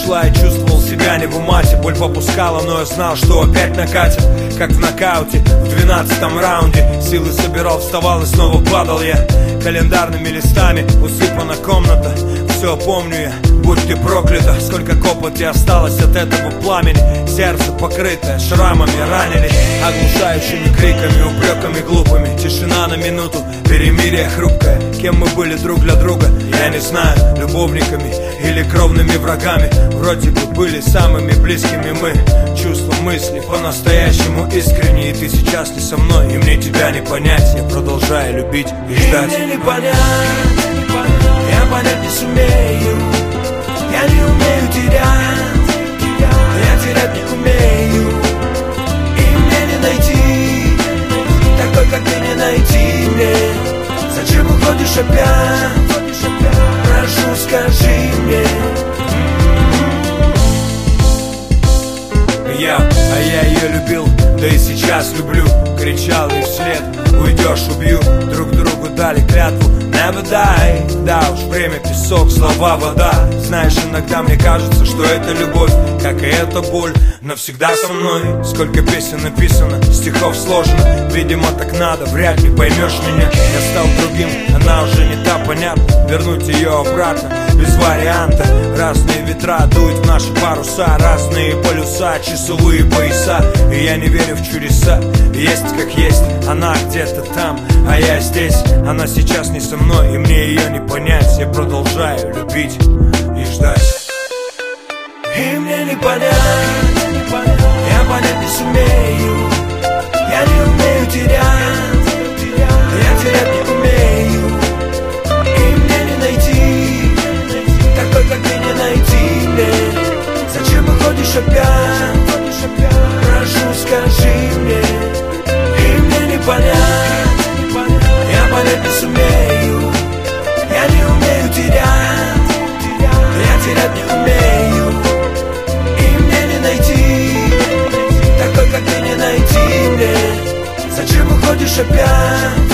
шла, я чувствовал себя не в умате. Боль попускала, но я знал, что опять накатит. Как в нокауте, в 12-м раунде. Силы собирал, вставал и снова падал я. Календарными листами усыпана комната. Все помню я, будь ты проклята. Сколько копоти осталось от этого пламени. Сердце покрытое шрамами ранили, оглушающими криками, упреками глупыми. Тишина на минуту, перемирие хрупкое. Кем мы были друг для друга, я не знаю. Любовниками или кровными врагами. Вроде бы были самыми близкими мы. Чувства, мысли по-настоящему искренние. И ты сейчас не со мной, и мне тебя не понять. Я продолжаю любить и ждать. И мне не понять, я понять не сумею. Я не умею терять, я терять не умею. И мне не найти такой, как ты, не найти мне. Зачем уходишь опять? Прошу, скажи мне. Я ее любил, да и сейчас люблю. Кричал ей вслед: уйдешь, убью. Друг другу дали клятву never die. Да уж, время песок, слова вода. Знаешь, иногда мне кажется, что это любовь, как и эта боль, навсегда со мной. Сколько песен написано, стихов сложно. Видимо, так надо, вряд ли поймешь меня. Я стал другим, она уже не та, понятно. Вернуть ее обратно без варианта. Разные ветра дуют в наши паруса, разные полюса, часовые пояса. И я не верю в чудеса. Есть как есть, она где-то там, а я здесь. Она сейчас не со мной, и мне ее не понять. Я продолжаю любить и ждать. И мне не понять, я понять не сумею. Я не умею терять, я терять не умею. И мне не найти такой, как ты, не найти мне. Зачем уходишь опять? Прошу, скажи мне. И мне не понять, я понять не сумею. Я не умею терять, я терять не умею. И мне не найти такой, как ты, не найти мне. Зачем уходишь опять?